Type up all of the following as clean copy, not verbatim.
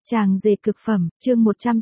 Chàng rể cực phẩm, chương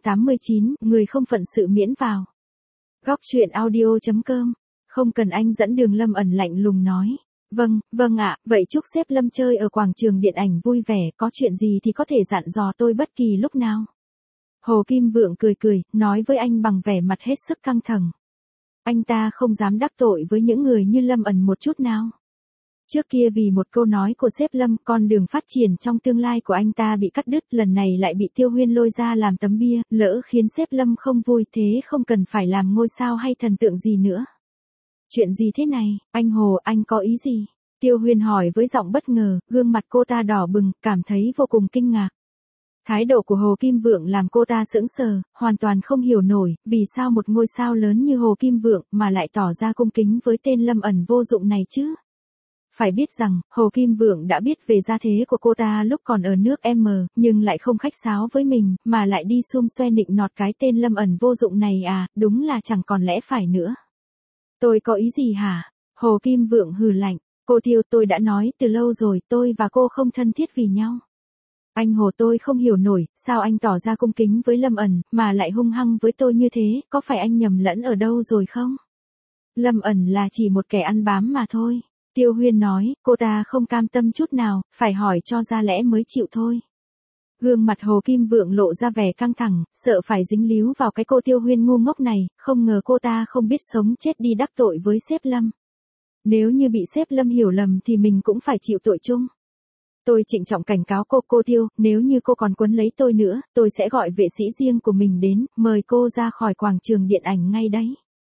189, người không phận sự miễn vào. Góc truyện audio.com. Không cần anh dẫn đường. Lâm ẩn lạnh lùng nói. Vâng ạ, vậy chúc sếp Lâm chơi ở quảng trường điện ảnh vui vẻ, có chuyện gì thì có thể dặn dò tôi bất kỳ lúc nào. Hồ Kim Vượng cười, nói với anh bằng vẻ mặt hết sức căng thẳng. Anh ta không dám đắc tội với những người như Lâm ẩn một chút nào. Trước kia vì một câu nói của sếp Lâm, con đường phát triển trong tương lai của anh ta bị cắt đứt, lần này lại bị Tiêu Huyên lôi ra làm tấm bia, lỡ khiến sếp Lâm không vui thế không cần phải làm ngôi sao hay thần tượng gì nữa. Chuyện gì thế này, anh Hồ, anh có ý gì? Tiêu Huyên hỏi với giọng bất ngờ, gương mặt cô ta đỏ bừng, cảm thấy vô cùng kinh ngạc. Thái độ của Hồ Kim Vượng làm cô ta sững sờ, hoàn toàn không hiểu nổi, vì sao một ngôi sao lớn như Hồ Kim Vượng mà lại tỏ ra cung kính với tên Lâm ẩn vô dụng này chứ? Phải biết rằng, Hồ Kim Vượng đã biết về gia thế của cô ta lúc còn ở nước M, nhưng lại không khách sáo với mình, mà lại đi xum xoe nịnh nọt cái tên Lâm ẩn vô dụng này à, đúng là chẳng còn lẽ phải nữa. Tôi có ý gì hả? Hồ Kim Vượng hừ lạnh, cô Tiêu, tôi đã nói từ lâu rồi, tôi và cô không thân thiết vì nhau. Anh Hồ, tôi không hiểu nổi, sao anh tỏ ra cung kính với Lâm ẩn, mà lại hung hăng với tôi như thế, có phải anh nhầm lẫn ở đâu rồi không? Lâm ẩn là chỉ một kẻ ăn bám mà thôi. Tiêu Huyên nói, cô ta không cam tâm chút nào, phải hỏi cho ra lẽ mới chịu thôi. Gương mặt Hồ Kim Vượng lộ ra vẻ căng thẳng, sợ phải dính líu vào cái cô Tiêu Huyên ngu ngốc này, không ngờ cô ta không biết sống chết đi đắc tội với sếp Lâm. Nếu như bị sếp Lâm hiểu lầm thì mình cũng phải chịu tội chung. Tôi trịnh trọng cảnh cáo cô Tiêu, nếu như cô còn quấn lấy tôi nữa, tôi sẽ gọi vệ sĩ riêng của mình đến, mời cô ra khỏi quảng trường điện ảnh ngay đấy.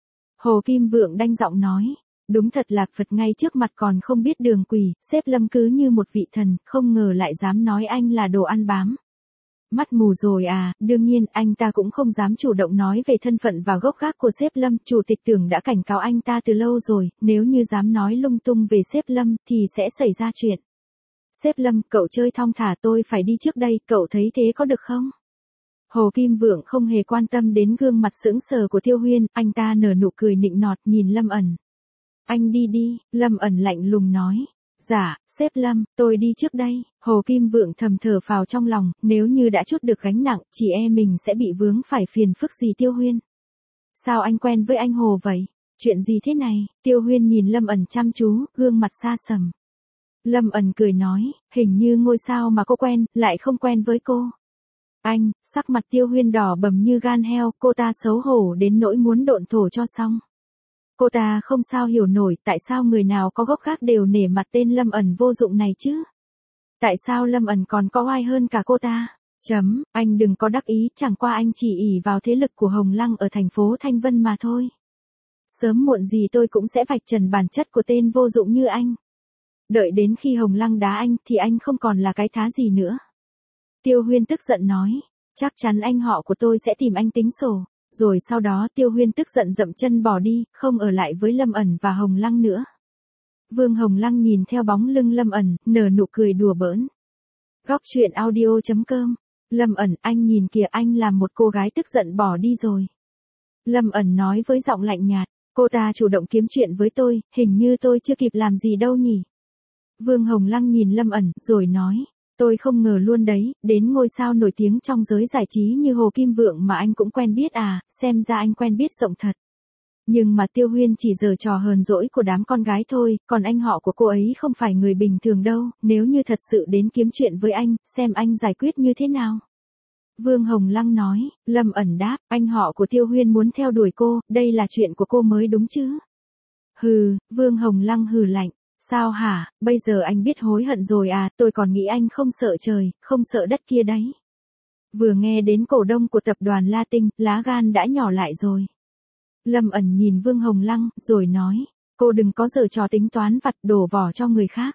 Hồ Kim Vượng đanh giọng nói. Đúng thật là Phật ngay trước mặt còn không biết đường quỳ, sếp Lâm cứ như một vị thần, không ngờ lại dám nói anh là đồ ăn bám. Mắt mù rồi à, đương nhiên anh ta cũng không dám chủ động nói về thân phận và gốc gác của sếp Lâm, chủ tịch Tưởng đã cảnh cáo anh ta từ lâu rồi, nếu như dám nói lung tung về sếp Lâm thì sẽ xảy ra chuyện. Sếp Lâm, cậu chơi thong thả, tôi phải đi trước đây, cậu thấy thế có được không? Hồ Kim Vượng không hề quan tâm đến gương mặt sững sờ của Tiêu Huyên, anh ta nở nụ cười nịnh nọt nhìn Lâm ẩn. Anh đi, Lâm ẩn lạnh lùng nói. Dạ, sếp Lâm, tôi đi trước đây. Hồ Kim Vượng thầm thở phào trong lòng, nếu như đã trút được gánh nặng, chỉ mình sẽ bị vướng phải phiền phức gì Tiêu Huyên. Sao anh quen với anh Hồ vậy? Chuyện gì thế này? Tiêu Huyên nhìn Lâm ẩn chăm chú, gương mặt xa sầm. Lâm ẩn cười nói, hình như ngôi sao mà cô quen, lại không quen với cô. Anh, sắc mặt Tiêu Huyên đỏ bầm như gan heo, cô ta xấu hổ đến nỗi muốn độn thổ cho xong. Cô ta không sao hiểu nổi tại sao người nào có gốc gác đều nể mặt tên Lâm ẩn vô dụng này chứ. Tại sao Lâm ẩn còn có oai hơn cả cô ta? Anh đừng có đắc ý, chẳng qua anh chỉ ỷ vào thế lực của Hồng Lăng ở thành phố Thanh Vân mà thôi. Sớm muộn gì tôi cũng sẽ vạch trần bản chất của tên vô dụng như anh. Đợi đến khi Hồng Lăng đá anh thì anh không còn là cái thá gì nữa. Tiêu Huyên tức giận nói, chắc chắn anh họ của tôi sẽ tìm anh tính sổ. Rồi sau đó Tiêu Huyên tức giận dậm chân bỏ đi, không ở lại với Lâm ẩn và Hồng Lăng nữa. Vương Hồng Lăng nhìn theo bóng lưng Lâm ẩn, nở nụ cười đùa bỡn. Góc truyện audio.com. Lâm ẩn, anh nhìn kìa, anh làm một cô gái tức giận bỏ đi rồi. Lâm ẩn nói với giọng lạnh nhạt, cô ta chủ động kiếm chuyện với tôi, hình như tôi chưa kịp làm gì đâu nhỉ. Vương Hồng Lăng nhìn Lâm ẩn, rồi nói. Tôi không ngờ luôn đấy, đến ngôi sao nổi tiếng trong giới giải trí như Hồ Kim Vượng mà anh cũng quen biết à, xem ra anh quen biết rộng thật. Nhưng mà Tiêu Huyên chỉ giở trò hờn dỗi của đám con gái thôi, còn anh họ của cô ấy không phải người bình thường đâu, nếu như thật sự đến kiếm chuyện với anh, xem anh giải quyết như thế nào. Vương Hồng Lăng nói, Lâm ẩn đáp, anh họ của Tiêu Huyên muốn theo đuổi cô, đây là chuyện của cô mới đúng chứ. Hừ, Vương Hồng Lăng hừ lạnh. Sao hả, bây giờ anh biết hối hận rồi à, tôi còn nghĩ anh không sợ trời, không sợ đất kia đấy. Vừa nghe đến cổ đông của tập đoàn La Tinh, lá gan đã nhỏ lại rồi. Lâm ẩn nhìn Vương Hồng Lăng, rồi nói, cô đừng có giở trò tính toán vặt đổ vỏ cho người khác.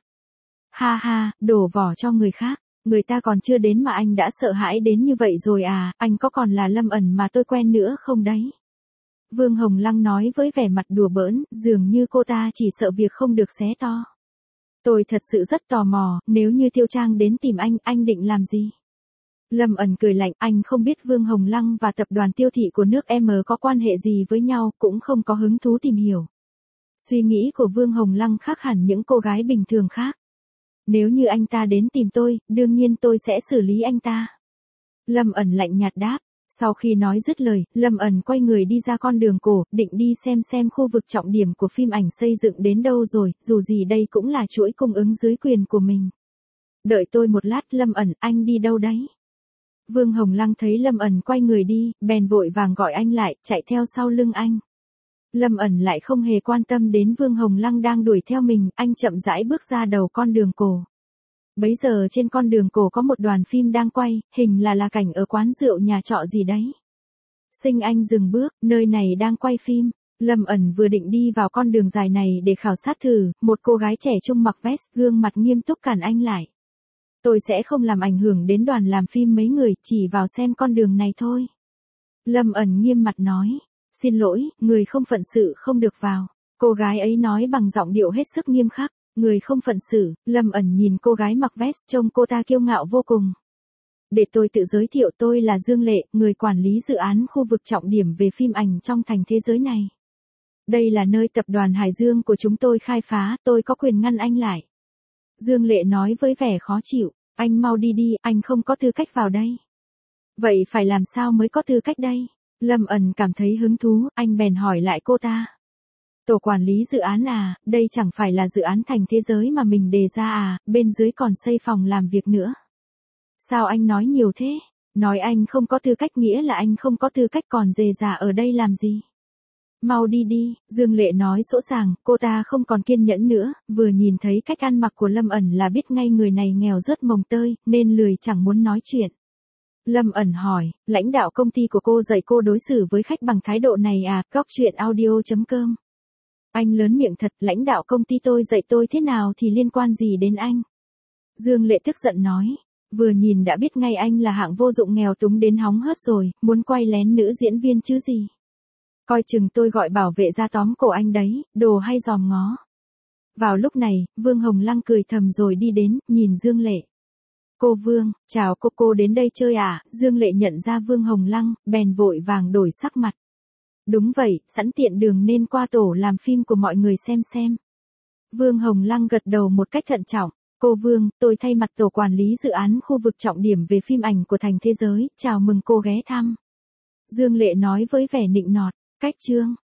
Ha ha, đổ vỏ cho người khác, người ta còn chưa đến mà anh đã sợ hãi đến như vậy rồi à, anh có còn là Lâm ẩn mà tôi quen nữa không đấy? Vương Hồng Lăng nói với vẻ mặt đùa bỡn, dường như cô ta chỉ sợ việc không được xé to. Tôi thật sự rất tò mò, nếu như Tiêu Trang đến tìm anh định làm gì? Lâm ẩn cười lạnh, anh không biết Vương Hồng Lăng và tập đoàn Tiêu Thị của nước M có quan hệ gì với nhau, cũng không có hứng thú tìm hiểu. Suy nghĩ của Vương Hồng Lăng khác hẳn những cô gái bình thường khác. Nếu như anh ta đến tìm tôi, đương nhiên tôi sẽ xử lý anh ta. Lâm ẩn lạnh nhạt đáp. Sau khi nói dứt lời, Lâm ẩn quay người đi ra con đường cổ, định đi xem khu vực trọng điểm của phim ảnh xây dựng đến đâu rồi, dù gì đây cũng là chuỗi cung ứng dưới quyền của mình. Đợi tôi một lát, Lâm ẩn, anh đi đâu đấy? Vương Hồng Lăng thấy Lâm ẩn quay người đi, bèn vội vàng gọi anh lại, chạy theo sau lưng anh. Lâm ẩn lại không hề quan tâm đến Vương Hồng Lăng đang đuổi theo mình, anh chậm rãi bước ra đầu con đường cổ. Bấy giờ trên con đường cổ có một đoàn phim đang quay, hình là cảnh ở quán rượu nhà trọ gì đấy. Sinh Anh dừng bước, nơi này đang quay phim. Lâm ẩn vừa định đi vào con đường dài này để khảo sát thử, một cô gái trẻ trung mặc vest, gương mặt nghiêm túc cản anh lại. Tôi sẽ không làm ảnh hưởng đến đoàn làm phim mấy người, chỉ vào xem con đường này thôi. Lâm ẩn nghiêm mặt nói. Xin lỗi, người không phận sự không được vào. Cô gái ấy nói bằng giọng điệu hết sức nghiêm khắc. Người không phận sự. Lâm ẩn nhìn cô gái mặc vest, trông cô ta kiêu ngạo vô cùng. Để tôi tự giới thiệu, tôi là Dương Lệ, người quản lý dự án khu vực trọng điểm về phim ảnh trong thành thế giới này. Đây là nơi tập đoàn Hải Dương của chúng tôi khai phá, tôi có quyền ngăn anh lại. Dương Lệ nói với vẻ khó chịu. Anh mau đi đi, anh không có tư cách vào đây. Vậy phải làm sao mới có tư cách đây? Lâm ẩn cảm thấy hứng thú, anh bèn hỏi lại cô ta. Tổ quản lý dự án à, đây chẳng phải là dự án thành thế giới mà mình đề ra à, bên dưới còn xây phòng làm việc nữa. Sao anh nói nhiều thế? Nói anh không có tư cách nghĩa là anh không có tư cách, còn dề dà ở đây làm gì? Mau đi đi, Dương Lệ nói sỗ sàng, cô ta không còn kiên nhẫn nữa, vừa nhìn thấy cách ăn mặc của Lâm ẩn là biết ngay người này nghèo rớt mồng tơi, nên lười chẳng muốn nói chuyện. Lâm ẩn hỏi, lãnh đạo công ty của cô dạy cô đối xử với khách bằng thái độ này à? Góc chuyện audio.com. Anh lớn miệng thật, lãnh đạo công ty tôi dạy tôi thế nào thì liên quan gì đến anh? Dương Lệ tức giận nói, vừa nhìn đã biết ngay anh là hạng vô dụng nghèo túng đến hóng hớt rồi, muốn quay lén nữ diễn viên chứ gì. Coi chừng tôi gọi bảo vệ ra tóm cổ anh đấy, đồ hay dòm ngó. Vào lúc này, Vương Hồng Lăng cười thầm rồi đi đến, nhìn Dương Lệ. Cô Vương, chào cô đến đây chơi à? Dương Lệ nhận ra Vương Hồng Lăng, bèn vội vàng đổi sắc mặt. Đúng vậy, sẵn tiện đường nên qua tổ làm phim của mọi người xem. Vương Hồng Lăng gật đầu một cách thận trọng. Cô Vương, tôi thay mặt tổ quản lý dự án khu vực trọng điểm về phim ảnh của thành thế giới, chào mừng cô ghé thăm. Dương Lệ nói với vẻ nịnh nọt. Cách chương.